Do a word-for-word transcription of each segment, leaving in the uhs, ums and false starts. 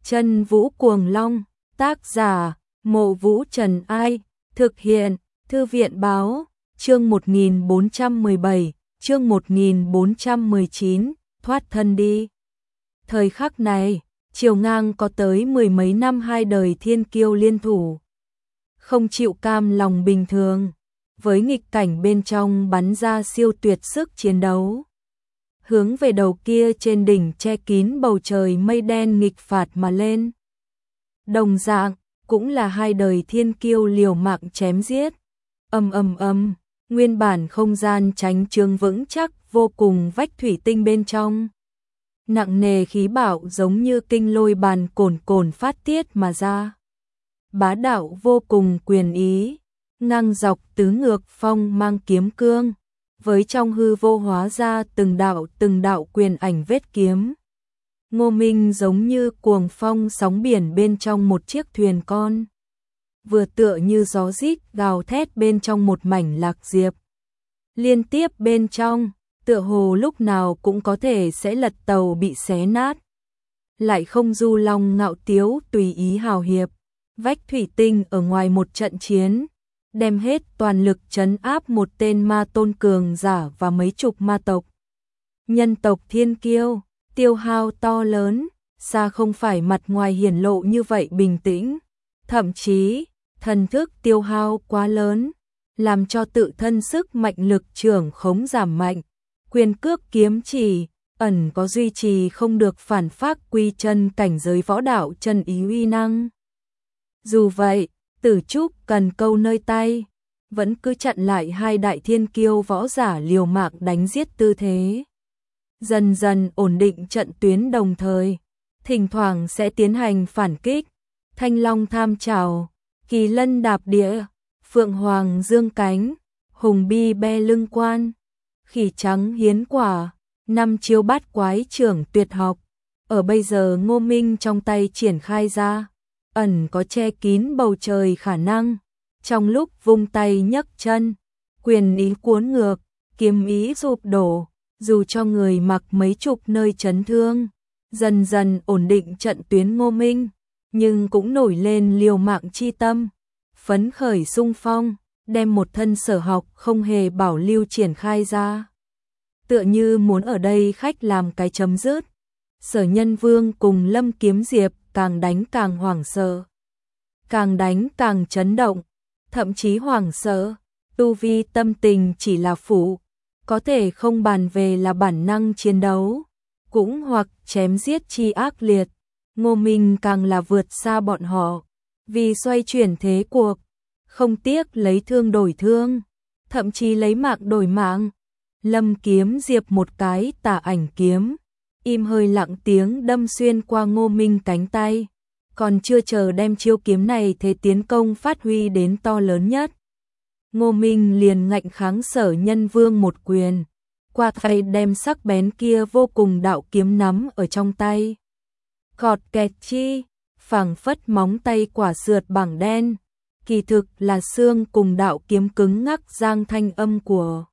Chân Vũ Cuồng Long, tác giả, Mộ Vũ Trần Ai, thực hiện, Thư viện Báo, chương một nghìn bốn trăm mười bảy, chương một nghìn bốn trăm mười chín, thoát thân đi. Thời khắc này, Triều Ngang có tới mười mấy năm hai đời thiên kiêu liên thủ. Không chịu cam lòng bình thường, với nghịch cảnh bên trong bắn ra siêu tuyệt sức chiến đấu. Hướng về đầu kia trên đỉnh che kín bầu trời mây đen nghịch phạt mà lên. Đồng dạng, cũng là hai đời thiên kiêu liều mạng chém giết. Ầm ầm ầm, nguyên bản không gian tránh trướng vững chắc vô cùng vách thủy tinh bên trong. Nặng nề khí bạo giống như kinh lôi bàn cồn cồn phát tiết mà ra. Bá đạo vô cùng quyền ý, ngang dọc tứ ngược phong mang kiếm cương, với trong hư vô hóa ra từng đạo từng đạo quyền ảnh vết kiếm. Ngô Minh giống như cuồng phong sóng biển bên trong một chiếc thuyền con, vừa tựa như gió rít gào thét bên trong một mảnh lạc diệp. Liên tiếp bên trong, tựa hồ lúc nào cũng có thể sẽ lật tàu bị xé nát. Lại không du long ngạo tiếu tùy ý hào hiệp, vách thủy tinh ở ngoài một trận chiến, đem hết toàn lực trấn áp một tên ma tôn cường giả và mấy chục ma tộc. Nhân tộc thiên kiêu, tiêu hao to lớn, xa không phải mặt ngoài hiển lộ như vậy bình tĩnh. Thậm chí, thần thức tiêu hao quá lớn, làm cho tự thân sức mạnh lực trưởng khống giảm mạnh. Quyền cước kiếm chỉ, ẩn có duy trì không được phản phác quy chân cảnh giới võ đạo chân ý uy năng. Dù vậy, Tử Trúc cần câu nơi tay, vẫn cứ chặn lại hai đại thiên kiêu võ giả liều mạng đánh giết tư thế. Dần dần ổn định trận tuyến đồng thời, thỉnh thoảng sẽ tiến hành phản kích. Thanh long tham trào, kỳ lân đạp địa, phượng hoàng dương cánh, hùng bi be lưng quan, khỉ trắng hiến quả, năm chiêu bát quái trưởng tuyệt học. Ở bây giờ Ngô Minh trong tay triển khai ra, ẩn có che kín bầu trời khả năng. Trong lúc vung tay nhấc chân, quyền ý cuốn ngược, kiếm ý sụp đổ, dù cho người mặc mấy chục nơi chấn thương, dần dần ổn định trận tuyến Ngô Minh, nhưng cũng nổi lên liều mạng chi tâm, phấn khởi xung phong, đem một thân sở học không hề bảo lưu triển khai ra. Tựa như muốn ở đây khách làm cái chấm dứt. Sở Nhân Vương cùng Lâm Kiếm Diệp càng đánh càng hoảng sợ, càng đánh càng chấn động, thậm chí hoảng sợ. Tu vi tâm tình chỉ là phụ, có thể không bàn về là bản năng chiến đấu, cũng hoặc chém giết chi ác liệt. Ngô Minh càng là vượt xa bọn họ, vì xoay chuyển thế cuộc, không tiếc lấy thương đổi thương, thậm chí lấy mạng đổi mạng. Lâm Kiếm Diệp một cái tà ảnh kiếm, im hơi lặng tiếng đâm xuyên qua Ngô Minh cánh tay, còn chưa chờ đem chiêu kiếm này thế tiến công phát huy đến to lớn nhất. Ngô Minh liền ngạnh kháng Sở Nhân Vương một quyền, qua tay đem sắc bén kia vô cùng đạo kiếm nắm ở trong tay. Cọt kẹt chi, phảng phất móng tay quả sượt bảng đen, kỳ thực là xương cùng đạo kiếm cứng ngắc giang thanh âm của.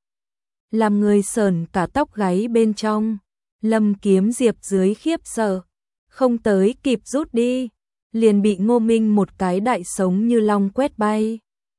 Làm người sờn cả tóc gáy bên trong. Lâm Kiếm Diệp dưới khiếp sợ, không tới kịp rút đi, liền bị Ngô Minh một cái đại sống như long quét bay.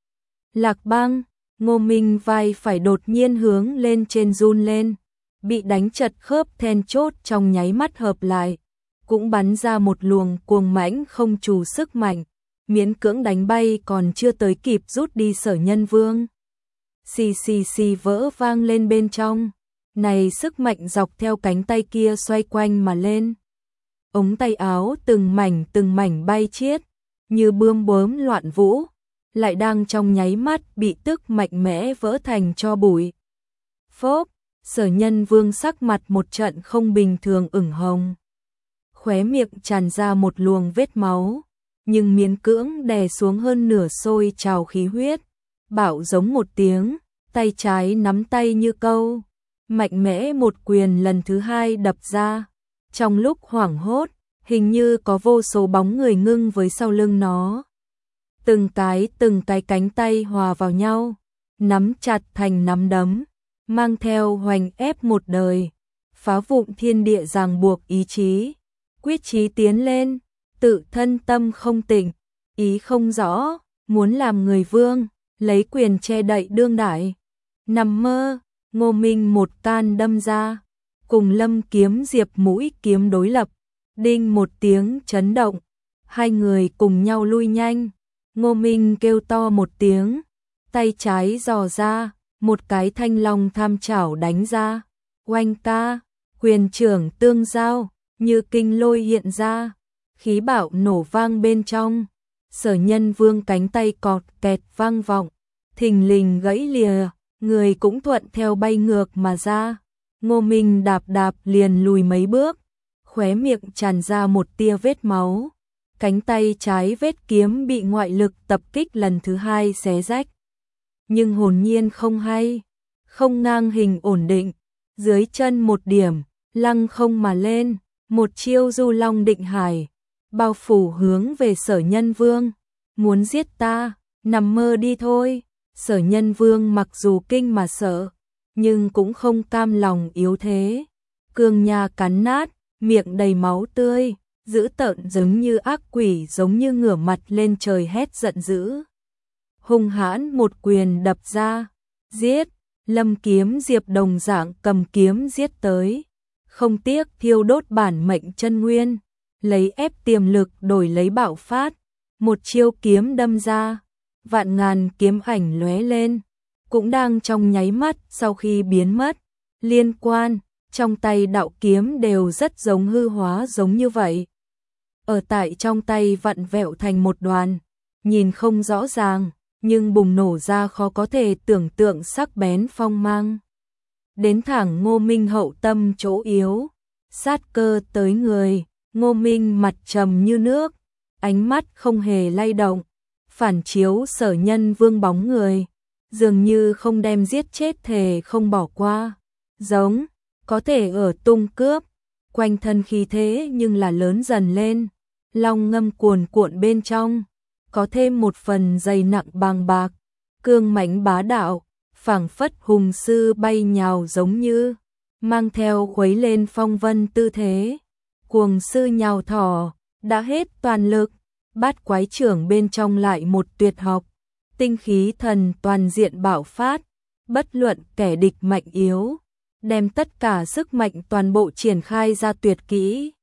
Lạc băng, Ngô Minh vai phải đột nhiên hướng lên trên run lên, bị đánh chật khớp then chốt trong nháy mắt hợp lại, cũng bắn ra một luồng cuồng mãnh không trù sức mạnh, miễn cưỡng đánh bay còn chưa tới kịp rút đi Sở Nhân Vương. Xì xì xì vỡ vang lên bên trong, này sức mạnh dọc theo cánh tay kia xoay quanh mà lên. Ống tay áo từng mảnh từng mảnh bay chiết, như bươm bướm loạn vũ, lại đang trong nháy mắt bị tức mạnh mẽ vỡ thành tro bụi. Phốp, Sở Nhân Vương sắc mặt một trận không bình thường ửng hồng. Khóe miệng tràn ra một luồng vết máu, nhưng miễn cưỡng đè xuống hơn nửa sôi trào khí huyết, bảo giống một tiếng, tay trái nắm tay như câu, mạnh mẽ một quyền lần thứ hai đập ra. Trong lúc hoảng hốt, hình như có vô số bóng người ngưng với sau lưng nó. Từng cái từng cái cánh tay hòa vào nhau, nắm chặt thành nắm đấm, mang theo hoành ép một đời, phá vụn thiên địa ràng buộc ý chí, quyết chí tiến lên, tự thân tâm không tịnh, ý không rõ, muốn làm người vương, lấy quyền che đậy đương đại. Nằm mơ, Ngô Minh một can đâm ra, cùng Lâm Kiếm Diệp mũi kiếm đối lập, đinh một tiếng chấn động, hai người cùng nhau lui nhanh. Ngô Minh kêu to một tiếng, tay trái giò ra, một cái thanh long tham chảo đánh ra, oanh ca, quyền trưởng tương giao, như kinh lôi hiện ra, khí bạo nổ vang bên trong. Sở Nhân Vương cánh tay cọt kẹt vang vọng, thình lình gãy lìa, người cũng thuận theo bay ngược mà ra. Ngô Minh đạp đạp liền lùi mấy bước, khóe miệng tràn ra một tia vết máu. Cánh tay trái vết kiếm bị ngoại lực tập kích lần thứ hai xé rách. Nhưng hồn nhiên không hay, không ngang hình ổn định, dưới chân một điểm, lăng không mà lên, một chiêu du long định hải, bao phủ hướng về Sở Nhân Vương. Muốn giết ta, nằm mơ đi thôi. Sở Nhân Vương mặc dù kinh mà sợ, nhưng cũng không cam lòng yếu thế. Cương nha cắn nát, miệng đầy máu tươi, dữ tợn giống như ác quỷ, giống như ngửa mặt lên trời hét giận dữ. Hung hãn một quyền đập ra, giết. Lâm Kiếm Diệp đồng dạng cầm kiếm giết tới, không tiếc thiêu đốt bản mệnh chân nguyên, lấy ép tiềm lực đổi lấy bạo phát. Một chiêu kiếm đâm ra, vạn ngàn kiếm ảnh lóe lên, cũng đang trong nháy mắt sau khi biến mất. Liên quan, trong tay đạo kiếm đều rất giống hư hóa giống như vậy. Ở tại trong tay vặn vẹo thành một đoàn, nhìn không rõ ràng, nhưng bùng nổ ra khó có thể tưởng tượng sắc bén phong mang. Đến thẳng Ngô Minh hậu tâm chỗ yếu, sát cơ tới người. Ngô Minh mặt trầm như nước, ánh mắt không hề lay động, phản chiếu Sở Nhân Vương bóng người, dường như không đem giết chết thề không bỏ qua. Giống, có thể ở tung cướp, quanh thân khí thế nhưng là lớn dần lên, long ngâm cuồn cuộn bên trong, có thêm một phần dày nặng bàng bạc, cương mãnh bá đạo, phảng phất hùng sư bay nhào giống như, mang theo khuấy lên phong vân tư thế. Cuồng sư nhào thỏ, đã hết toàn lực, bát quái trưởng bên trong lại một tuyệt học, tinh khí thần toàn diện bạo phát, bất luận kẻ địch mạnh yếu, đem tất cả sức mạnh toàn bộ triển khai ra tuyệt kỹ.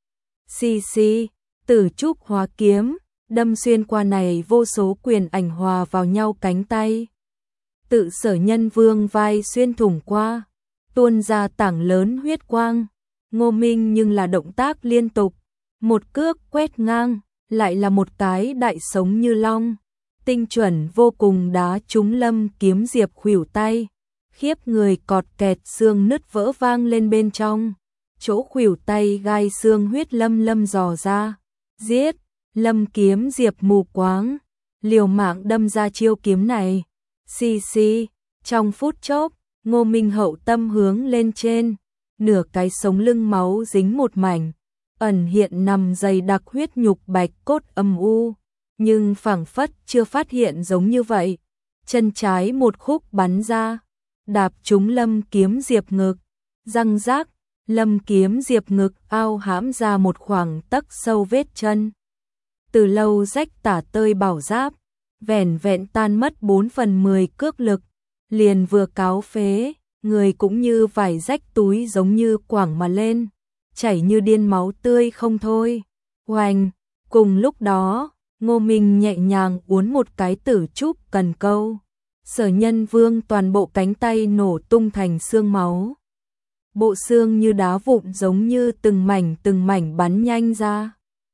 Xì xì, tử trúc hóa kiếm, đâm xuyên qua này vô số quyền ảnh hòa vào nhau cánh tay. Tự Sở Nhân Vương vai xuyên thủng qua, tuôn ra tảng lớn huyết quang. Ngô Minh nhưng là động tác liên tục, một cước quét ngang, lại là một cái đại sống như long, tinh chuẩn vô cùng đá trúng Lâm Kiếm Diệp khuỷu tay, khiếp người cọt kẹt xương nứt vỡ vang lên bên trong, chỗ khuỷu tay gai xương huyết lâm lâm dò ra, giết. Lâm Kiếm Diệp mù quáng, liều mạng đâm ra chiêu kiếm này. Xì xì, trong phút chốc, Ngô Minh hậu tâm hướng lên trên, nửa cái sống lưng máu dính một mảnh, ẩn hiện nằm dày đặc huyết nhục bạch cốt âm u, nhưng phảng phất chưa phát hiện giống như vậy. Chân trái một khúc bắn ra, đạp trúng Lâm Kiếm Diệp ngực, răng rác, Lâm Kiếm Diệp ngực ao hãm ra một khoảng tấc sâu vết chân. Từ lâu rách tả tơi bảo giáp, vẻn vẹn tan mất bốn phần mười cước lực, liền vừa cáo phế, người cũng như vải rách túi giống như quẳng mà lên, chảy như điên máu tươi không thôi. Oanh, cùng lúc đó, Ngô Minh nhẹ nhàng uốn một cái tử trúc cần câu, Sở Nhân Vương toàn bộ cánh tay nổ tung thành xương máu. Bộ xương như đá vụn giống như từng mảnh từng mảnh bắn nhanh ra.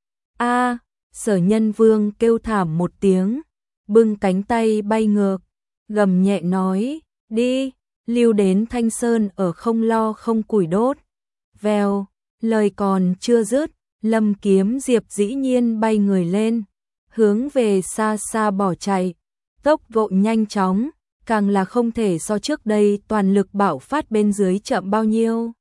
A, Sở Nhân Vương kêu thảm một tiếng, bưng cánh tay bay ngược, gầm nhẹ nói, đi, lưu đến Thanh Sơn ở không lo không củi đốt. Vèo, lời còn chưa dứt, Lâm Kiếm Diệp dĩ nhiên bay người lên, hướng về xa xa bỏ chạy, tốc độ nhanh chóng, càng là không thể so trước đây toàn lực bạo phát bên dưới chậm bao nhiêu.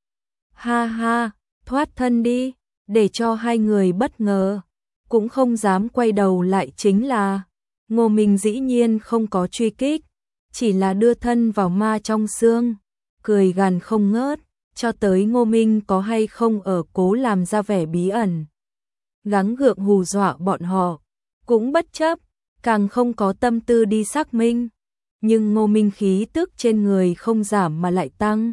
Ha ha, thoát thân đi, để cho hai người bất ngờ, cũng không dám quay đầu lại chính là, Ngô Minh dĩ nhiên không có truy kích, chỉ là đưa thân vào ma trong xương, cười gằn không ngớt, cho tới Ngô Minh có hay không ở cố làm ra vẻ bí ẩn. gắng gượng hù dọa bọn họ, cũng bất chấp, càng không có tâm tư đi xác minh. Nhưng Ngô Minh khí tức trên người không giảm mà lại tăng.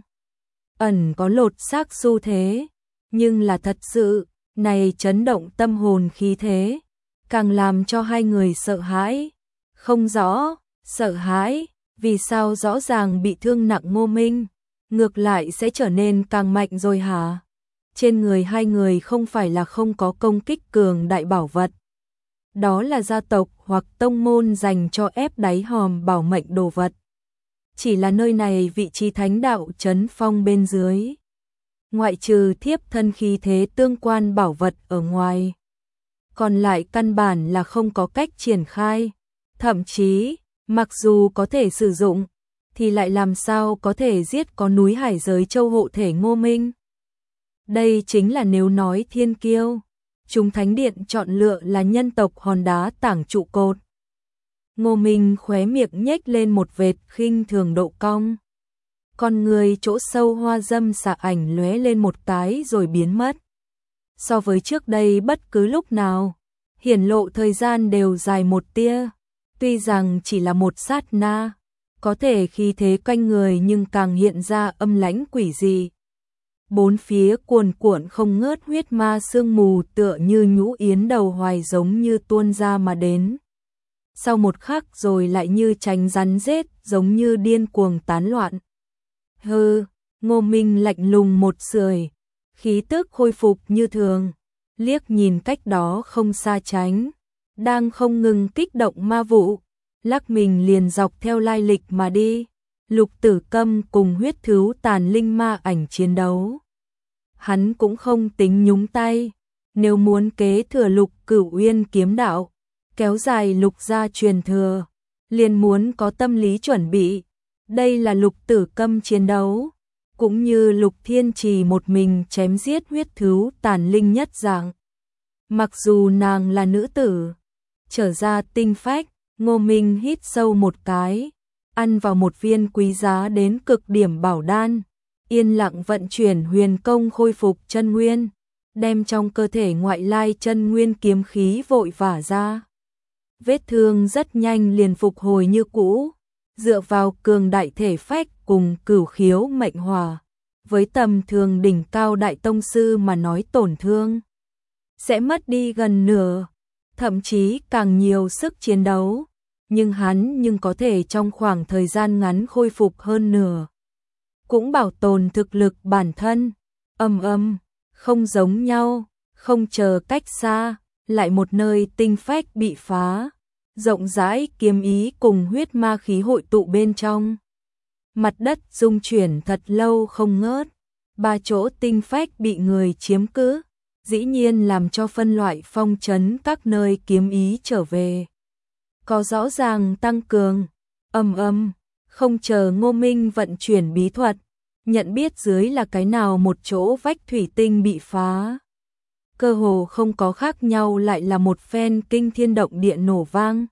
Ẩn có lột xác xu thế, nhưng là thật sự, này chấn động tâm hồn khí thế, càng làm cho hai người sợ hãi. Không rõ, sợ hãi, vì sao rõ ràng bị thương nặng Ngô Minh, ngược lại sẽ trở nên càng mạnh rồi hả? Trên người hai người không phải là không có công kích cường đại bảo vật. Đó là gia tộc hoặc tông môn dành cho ép đáy hòm bảo mệnh đồ vật. Chỉ là nơi này vị trí thánh đạo trấn phong bên dưới. Ngoại trừ thiếp thân khí thế tương quan bảo vật ở ngoài. Còn lại căn bản là không có cách triển khai. Thậm chí, mặc dù có thể sử dụng, thì lại làm sao có thể giết có núi hải giới châu hộ thể Ngô Minh. Đây chính là nếu nói thiên kiêu. Chúng thánh điện chọn lựa là nhân tộc hòn đá tảng trụ cột. Ngô Minh khóe miệng nhếch lên một vệt khinh thường độ cong. Con người chỗ sâu hoa dâm xạ ảnh lóe lên một cái rồi biến mất. So với trước đây bất cứ lúc nào, hiển lộ thời gian đều dài một tia. Tuy rằng chỉ là một sát na, có thể khí thế quanh người nhưng càng hiện ra âm lãnh quỷ dị. Bốn phía cuồn cuộn không ngớt huyết ma sương mù tựa như nhũ yến đầu hoài giống như tuôn ra mà đến. Sau một khắc rồi lại như tránh rắn rết giống như điên cuồng tán loạn. Hừ, Ngô Minh lạnh lùng một sưởi, khí tức khôi phục như thường, liếc nhìn cách đó không xa tránh, đang không ngừng kích động ma vụ, lắc mình liền dọc theo lai lịch mà đi. Lục Tử Câm cùng huyết thứu tàn linh ma ảnh chiến đấu. Hắn cũng không tính nhúng tay, nếu muốn kế thừa Lục Cửu Uyên kiếm đạo, kéo dài Lục gia truyền thừa, liền muốn có tâm lý chuẩn bị. Đây là Lục Tử Câm chiến đấu, cũng như Lục Thiên Trì một mình chém giết huyết thứu tàn linh nhất dạng. Mặc dù nàng là nữ tử, trở ra tinh phách, Ngô Minh hít sâu một cái, ăn vào một viên quý giá đến cực điểm bảo đan, yên lặng vận chuyển huyền công khôi phục chân nguyên, đem trong cơ thể ngoại lai chân nguyên kiếm khí vội vả ra. Vết thương rất nhanh liền phục hồi như cũ, dựa vào cường đại thể phách cùng cửu khiếu mệnh hòa, với tầm thường đỉnh cao đại tông sư mà nói tổn thương sẽ mất đi gần nửa, thậm chí càng nhiều sức chiến đấu. Nhưng hắn nhưng có thể trong khoảng thời gian ngắn khôi phục hơn nửa. Cũng bảo tồn thực lực bản thân. Âm âm, không giống nhau, không chờ cách xa, lại một nơi tinh phách bị phá. Rộng rãi kiếm ý cùng huyết ma khí hội tụ bên trong. Mặt đất rung chuyển thật lâu không ngớt. Ba chỗ tinh phách bị người chiếm cứ, dĩ nhiên làm cho phân loại phong trấn các nơi kiếm ý trở về. Có rõ ràng tăng cường, âm âm, không chờ Ngô Minh vận chuyển bí thuật, nhận biết dưới là cái nào một chỗ vách thủy tinh bị phá. Cơ hồ không có khác nhau lại là một phen kinh thiên động địa nổ vang.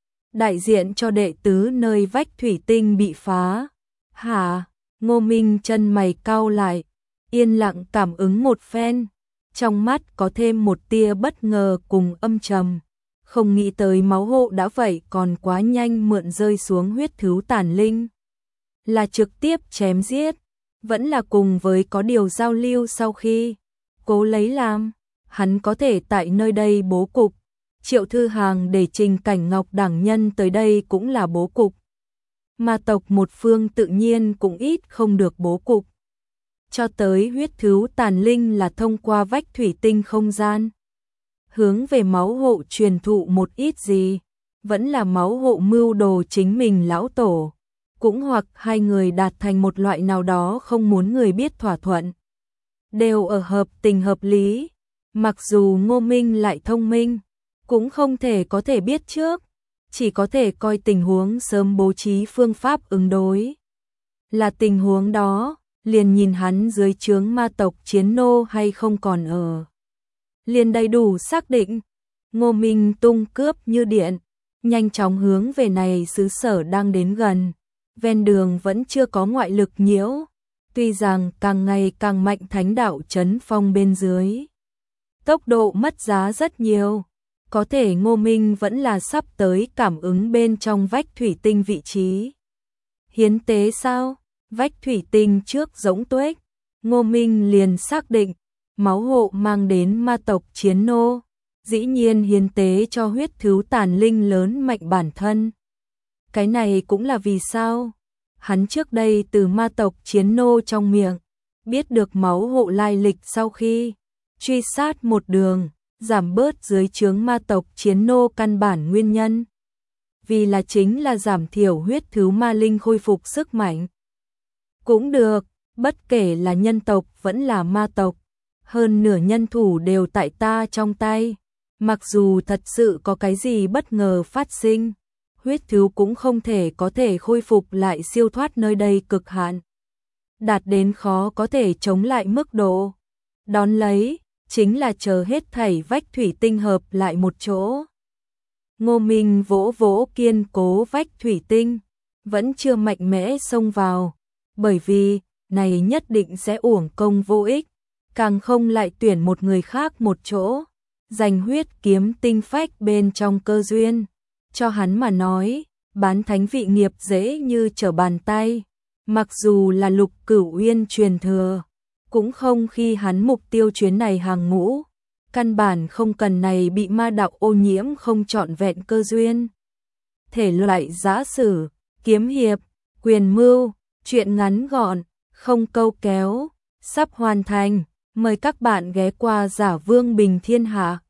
Đại diện cho đệ tứ nơi vách thủy tinh bị phá. Hả? Ngô Minh chân mày cau lại, yên lặng cảm ứng một phen, trong mắt có thêm một tia bất ngờ cùng âm trầm. Không nghĩ tới máu hộ đã vậy còn quá nhanh mượn rơi xuống huyết thứu tàn linh. Là trực tiếp chém giết, vẫn là cùng với có điều giao lưu sau khi cố lấy làm, hắn có thể tại nơi đây bố cục. Triệu Thư Hàng để Trình Cảnh Ngọc đẳng nhân tới đây cũng là bố cục. Ma tộc một phương tự nhiên cũng ít không được bố cục. Cho tới huyết thứu tàn linh là thông qua vách thủy tinh không gian. Hướng về máu hộ truyền thụ một ít gì, vẫn là máu hộ mưu đồ chính mình lão tổ, cũng hoặc hai người đạt thành một loại nào đó không muốn người biết thỏa thuận. Đều ở hợp tình hợp lý, mặc dù Ngô Minh lại thông minh, cũng không thể có thể biết trước, chỉ có thể coi tình huống sớm bố trí phương pháp ứng đối. Là tình huống đó, liền nhìn hắn dưới trướng ma tộc chiến nô hay không còn ở. Liền đầy đủ xác định, Ngô Minh tung cướp như điện, nhanh chóng hướng về này xứ sở đang đến gần, ven đường vẫn chưa có ngoại lực nhiễu, tuy rằng càng ngày càng mạnh thánh đạo trấn phong bên dưới. tốc độ mất giá rất nhiều. Có thể Ngô Minh vẫn là sắp tới cảm ứng bên trong vách thủy tinh vị trí. Hiến tế sao? Vách thủy tinh trước giống tuếch. Ngô Minh liền xác định, máu hộ mang đến ma tộc chiến nô. Dĩ nhiên hiến tế cho huyết thứ tàn linh lớn mạnh bản thân. Cái này cũng là vì sao? Hắn trước đây từ ma tộc chiến nô trong miệng, biết được máu hộ lai lịch sau khi truy sát một đường, giảm bớt dưới trướng ma tộc chiến nô căn bản nguyên nhân. Vì là chính là giảm thiểu huyết thứ ma linh khôi phục sức mạnh. Cũng được, bất kể là nhân tộc vẫn là ma tộc, hơn nửa nhân thủ đều tại ta trong tay. Mặc dù thật sự có cái gì bất ngờ phát sinh, huyết thứ cũng không thể có thể khôi phục lại siêu thoát nơi đây cực hạn. Đạt đến khó có thể chống lại mức độ. Đón lấy, chính là chờ hết thảy vách thủy tinh hợp lại một chỗ. Ngô Minh vỗ vỗ kiên cố vách thủy tinh, vẫn chưa mạnh mẽ xông vào, bởi vì, này nhất định sẽ uổng công vô ích, càng không lại tuyển một người khác một chỗ, dành huyết kiếm tinh phách bên trong cơ duyên. Cho hắn mà nói, bán thánh vị nghiệp dễ như trở bàn tay, mặc dù là Lục Cửu Uyên truyền thừa, cũng không khi hắn mục tiêu chuyến này hàng ngũ, căn bản không cần này bị ma đạo ô nhiễm không trọn vẹn cơ duyên. Thể loại giã sử, kiếm hiệp, quyền mưu, truyện ngắn gọn, không câu kéo, sắp hoàn thành, mời các bạn ghé qua Giả Vương Bình Thiên Hạ.